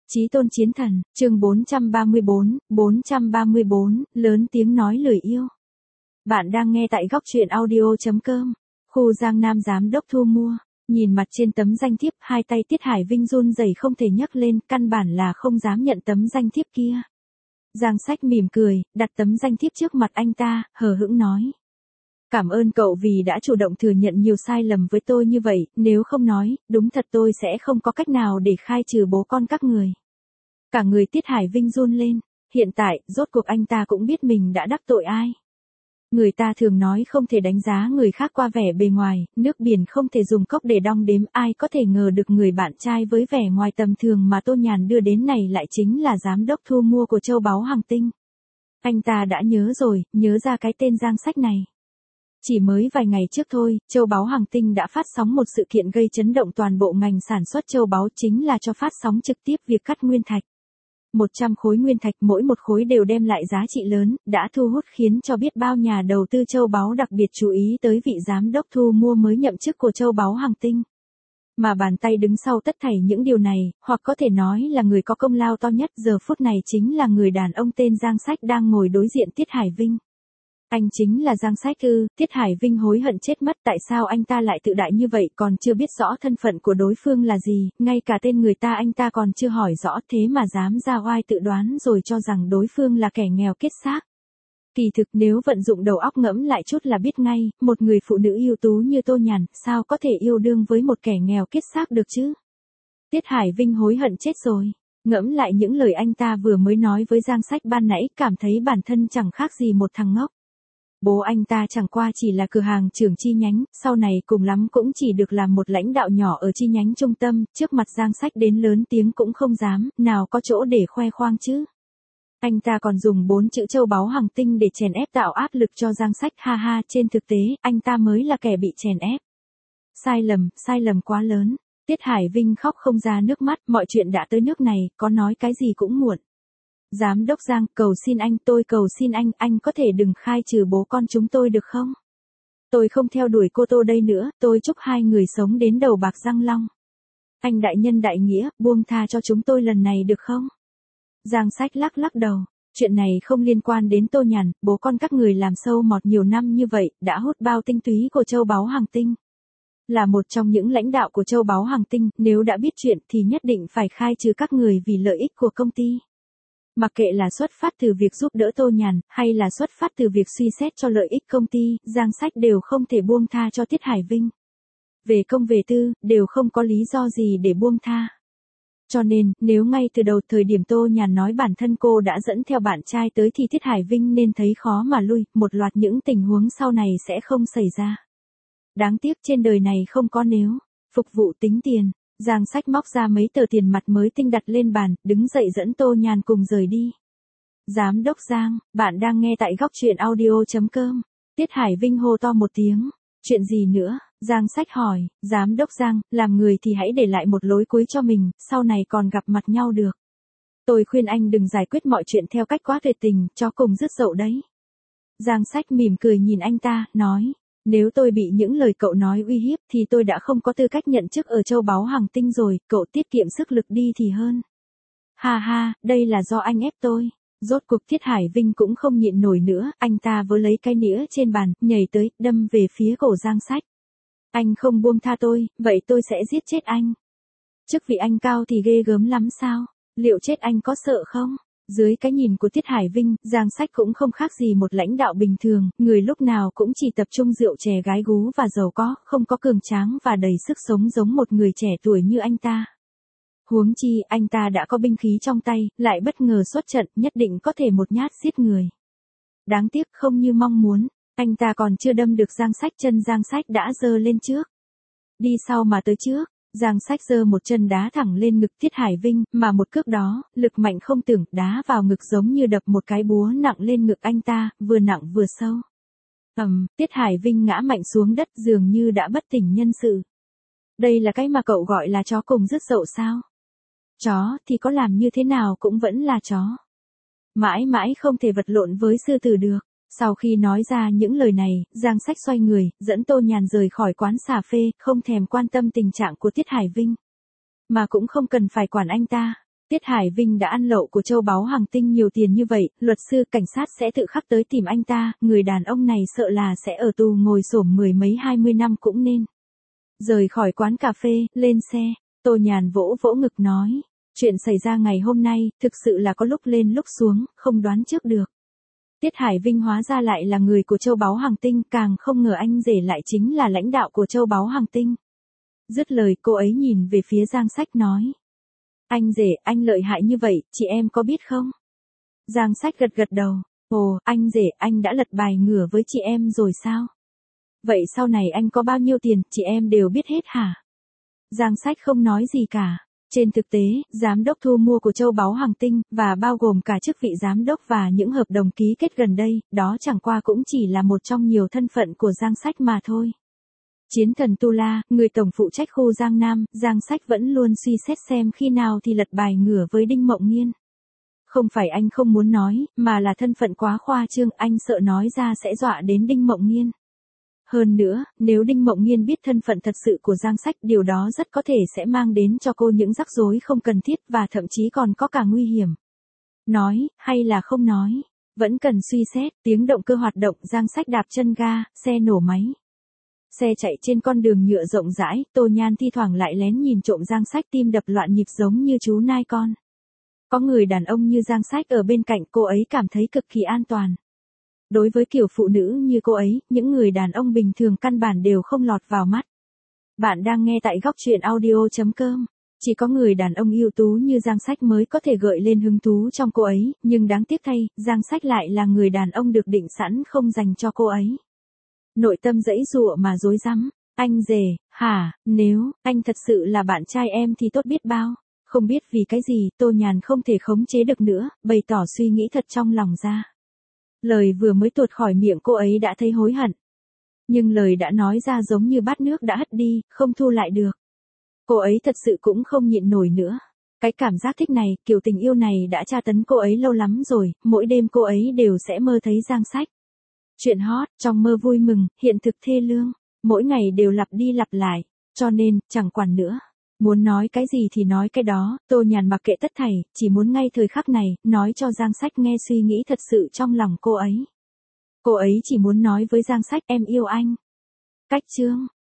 Chí tôn chiến thần, chương 434, lớn tiếng nói lời yêu. Bạn đang nghe tại góc truyện audio.com, khu Giang Nam giám đốc thu mua. Nhìn mặt trên tấm danh thiếp, hai tay Tiết Hải Vinh run rẩy không thể nhấc lên, căn bản là không dám nhận tấm danh thiếp kia. Giang Sách mỉm cười, đặt tấm danh thiếp trước mặt anh ta, hờ hững nói. Cảm ơn cậu vì đã chủ động thừa nhận nhiều sai lầm với tôi như vậy, nếu không nói, đúng thật tôi sẽ không có cách nào để khai trừ bố con các người. Cả người Tiết Hải Vinh run lên, hiện tại, rốt cuộc anh ta cũng biết mình đã đắc tội ai. Người ta thường nói không thể đánh giá người khác qua vẻ bề ngoài, nước biển không thể dùng cốc để đong đếm, ai có thể ngờ được người bạn trai với vẻ ngoài tầm thường mà Tô Nhàn đưa đến này lại chính là giám đốc thu mua của Châu Báu Hàng Tinh. Anh ta đã nhớ rồi, nhớ ra cái tên Giang Sách này. Chỉ mới vài ngày trước thôi, Châu Báu Hàng Tinh đã phát sóng một sự kiện gây chấn động toàn bộ ngành sản xuất châu báu, chính là cho phát sóng trực tiếp việc cắt nguyên thạch. 100 khối nguyên thạch, mỗi một khối đều đem lại giá trị lớn, đã thu hút khiến cho biết bao nhà đầu tư châu báu đặc biệt chú ý tới vị giám đốc thu mua mới nhậm chức của Châu Báu Hàng Tinh. Mà bàn tay đứng sau tất thảy những điều này, hoặc có thể nói là người có công lao to nhất giờ phút này chính là người đàn ông tên Giang Sách đang ngồi đối diện Tiết Hải Vinh. Anh chính là Giang Sách ư? Tiết Hải Vinh hối hận chết mất, tại sao anh ta lại tự đại như vậy, còn chưa biết rõ thân phận của đối phương là gì, ngay cả tên người ta anh ta còn chưa hỏi rõ, thế mà dám ra oai tự đoán rồi cho rằng đối phương là kẻ nghèo kiết xác. Kỳ thực nếu vận dụng đầu óc ngẫm lại chút là biết ngay, một người phụ nữ ưu tú như Tô Nhàn, sao có thể yêu đương với một kẻ nghèo kiết xác được chứ? Tiết Hải Vinh hối hận chết rồi. Ngẫm lại những lời anh ta vừa mới nói với Giang Sách ban nãy, cảm thấy bản thân chẳng khác gì một thằng ngốc. Bố anh ta chẳng qua chỉ là cửa hàng trưởng chi nhánh, sau này cùng lắm cũng chỉ được làm một lãnh đạo nhỏ ở chi nhánh trung tâm, trước mặt Giang Sách đến lớn tiếng cũng không dám, nào có chỗ để khoe khoang chứ. Anh ta còn dùng 4 chữ Châu Báu Hàng Tinh để chèn ép tạo áp lực cho Giang Sách, ha ha, trên thực tế, anh ta mới là kẻ bị chèn ép. Sai lầm quá lớn. Tiết Hải Vinh khóc không ra nước mắt, mọi chuyện đã tới nước này, có nói cái gì cũng muộn. Giám đốc Giang, cầu xin anh, tôi cầu xin anh có thể đừng khai trừ bố con chúng tôi được không? Tôi không theo đuổi cô Tô đây nữa, tôi chúc hai người sống đến đầu bạc răng long. Anh đại nhân đại nghĩa, buông tha cho chúng tôi lần này được không? Giang Sách lắc đầu, chuyện này không liên quan đến Tô Nhàn, bố con các người làm sâu mọt nhiều năm như vậy, đã hút bao tinh túy của Châu Báu Hàng Tinh. Là một trong những lãnh đạo của Châu Báu Hàng Tinh, nếu đã biết chuyện thì nhất định phải khai trừ các người vì lợi ích của công ty. Mặc kệ là xuất phát từ việc giúp đỡ Tô Nhàn, hay là xuất phát từ việc suy xét cho lợi ích công ty, Giang Sách đều không thể buông tha cho Tiết Hải Vinh. Về công về tư, đều không có lý do gì để buông tha. Cho nên, nếu ngay từ đầu thời điểm Tô Nhàn nói bản thân cô đã dẫn theo bạn trai tới thì Tiết Hải Vinh nên thấy khó mà lui, một loạt những tình huống sau này sẽ không xảy ra. Đáng tiếc trên đời này không có nếu. Phục vụ tính tiền. Giang Sách móc ra mấy tờ tiền mặt mới tinh đặt lên bàn, đứng dậy dẫn Tô Nhàn cùng rời đi. Giám đốc Giang, bạn đang nghe tại góc truyện audio.com. Tiết Hải Vinh hô to một tiếng. Chuyện gì nữa? Giang Sách hỏi. Giám đốc Giang, làm người thì hãy để lại một lối cuối cho mình, sau này còn gặp mặt nhau được. Tôi khuyên anh đừng giải quyết mọi chuyện theo cách quá tuyệt tình, cho cùng dứt dậu đấy. Giang Sách mỉm cười nhìn anh ta, nói. Nếu tôi bị những lời cậu nói uy hiếp thì tôi đã không có tư cách nhận chức ở Châu Báu Hàng Tinh rồi, cậu tiết kiệm sức lực đi thì hơn. Ha ha, đây là do anh ép tôi. Rốt cuộc Tiết Hải Vinh cũng không nhịn nổi nữa, anh ta vớ lấy cái nĩa trên bàn, nhảy tới, đâm về phía cổ Giang Sách. Anh không buông tha tôi, vậy tôi sẽ giết chết anh. Chức vị anh cao thì ghê gớm lắm sao? Liệu chết anh có sợ không? Dưới cái nhìn của Tiết Hải Vinh, Giang Sách cũng không khác gì một lãnh đạo bình thường, người lúc nào cũng chỉ tập trung rượu chè gái gú và giàu có, không có cường tráng và đầy sức sống giống một người trẻ tuổi như anh ta. Huống chi, anh ta đã có binh khí trong tay, lại bất ngờ xuất trận, nhất định có thể một nhát giết người. Đáng tiếc không như mong muốn, anh ta còn chưa đâm được Giang Sách, chân Giang Sách đã giơ lên trước. Đi sau mà tới trước. Giang Sách giơ một chân đá thẳng lên ngực Tiết Hải Vinh, mà một cước đó, lực mạnh không tưởng, đá vào ngực giống như đập một cái búa nặng lên ngực anh ta, vừa nặng vừa sâu. Tiết Hải Vinh ngã mạnh xuống đất dường như đã bất tỉnh nhân sự. Đây là cái mà cậu gọi là chó cùng dứt dậu sao? Chó thì có làm như thế nào cũng vẫn là chó. Mãi mãi không thể vật lộn với sư tử được. Sau khi nói ra những lời này, Giang Sách xoay người, dẫn Tô Nhàn rời khỏi quán cà phê, không thèm quan tâm tình trạng của Tiết Hải Vinh. Mà cũng không cần phải quản anh ta. Tiết Hải Vinh đã ăn lậu của châu báu hàng tinh nhiều tiền như vậy, luật sư cảnh sát sẽ tự khắc tới tìm anh ta, người đàn ông này sợ là sẽ ở tù ngồi xổm 10 mấy 20 năm cũng nên. Rời khỏi quán cà phê, lên xe, Tô Nhàn vỗ vỗ ngực nói. Chuyện xảy ra ngày hôm nay, thực sự là có lúc lên lúc xuống, không đoán trước được. Tiết Hải Vinh hóa ra lại là người của châu báu hàng tinh, càng không ngờ anh rể lại chính là lãnh đạo của châu báu hàng tinh. Dứt lời cô ấy nhìn về phía Giang Sách nói. Anh rể, anh lợi hại như vậy, chị em có biết không? Giang Sách gật gật đầu. Ồ, anh rể, anh đã lật bài ngửa với chị em rồi sao? Vậy sau này anh có bao nhiêu tiền, chị em đều biết hết hả? Giang Sách không nói gì cả. Trên thực tế, giám đốc thu mua của châu báu hàng tinh, và bao gồm cả chức vị giám đốc và những hợp đồng ký kết gần đây, đó chẳng qua cũng chỉ là một trong nhiều thân phận của Giang Sách mà thôi. Chiến thần Tu La, người tổng phụ trách khu Giang Nam, Giang Sách vẫn luôn suy xét xem khi nào thì lật bài ngửa với Đinh Mộng Nghiên. Không phải anh không muốn nói, mà là thân phận quá khoa trương, anh sợ nói ra sẽ dọa đến Đinh Mộng Nghiên. Hơn nữa, nếu Đinh Mộng Nghiên biết thân phận thật sự của Giang Sách, điều đó rất có thể sẽ mang đến cho cô những rắc rối không cần thiết và thậm chí còn có cả nguy hiểm. Nói, hay là không nói, vẫn cần suy xét, tiếng động cơ hoạt động, Giang Sách đạp chân ga, xe nổ máy. Xe chạy trên con đường nhựa rộng rãi, Tô Nhan thi thoảng lại lén nhìn trộm Giang Sách, tim đập loạn nhịp giống như chú nai con. Có người đàn ông như Giang Sách ở bên cạnh, cô ấy cảm thấy cực kỳ an toàn. Đối với kiểu phụ nữ như cô ấy, những người đàn ông bình thường căn bản đều không lọt vào mắt. Bạn đang nghe tại góc truyện audio.com. Chỉ có người đàn ông ưu tú như Giang Sách mới có thể gợi lên hứng thú trong cô ấy, nhưng đáng tiếc thay, Giang Sách lại là người đàn ông được định sẵn không dành cho cô ấy. Nội tâm giãy giụa mà rối rắm. Anh rể, hả, nếu anh thật sự là bạn trai em thì tốt biết bao. Không biết vì cái gì, Tô Nhàn không thể khống chế được nữa, bày tỏ suy nghĩ thật trong lòng ra. Lời vừa mới tuột khỏi miệng cô ấy đã thấy hối hận. Nhưng lời đã nói ra giống như bát nước đã hất đi, không thu lại được. Cô ấy thật sự cũng không nhịn nổi nữa. Cái cảm giác thích này, kiểu tình yêu này đã tra tấn cô ấy lâu lắm rồi, mỗi đêm cô ấy đều sẽ mơ thấy Giang Sách. Chuyện hot, trong mơ vui mừng, hiện thực thê lương, mỗi ngày đều lặp đi lặp lại, cho nên, chẳng quản nữa. Muốn nói cái gì thì nói cái đó, Tô Nhàn mặc kệ tất thảy, chỉ muốn ngay thời khắc này, nói cho Giang Sách nghe suy nghĩ thật sự trong lòng cô ấy. Cô ấy chỉ muốn nói với Giang Sách, em yêu anh. Cách chương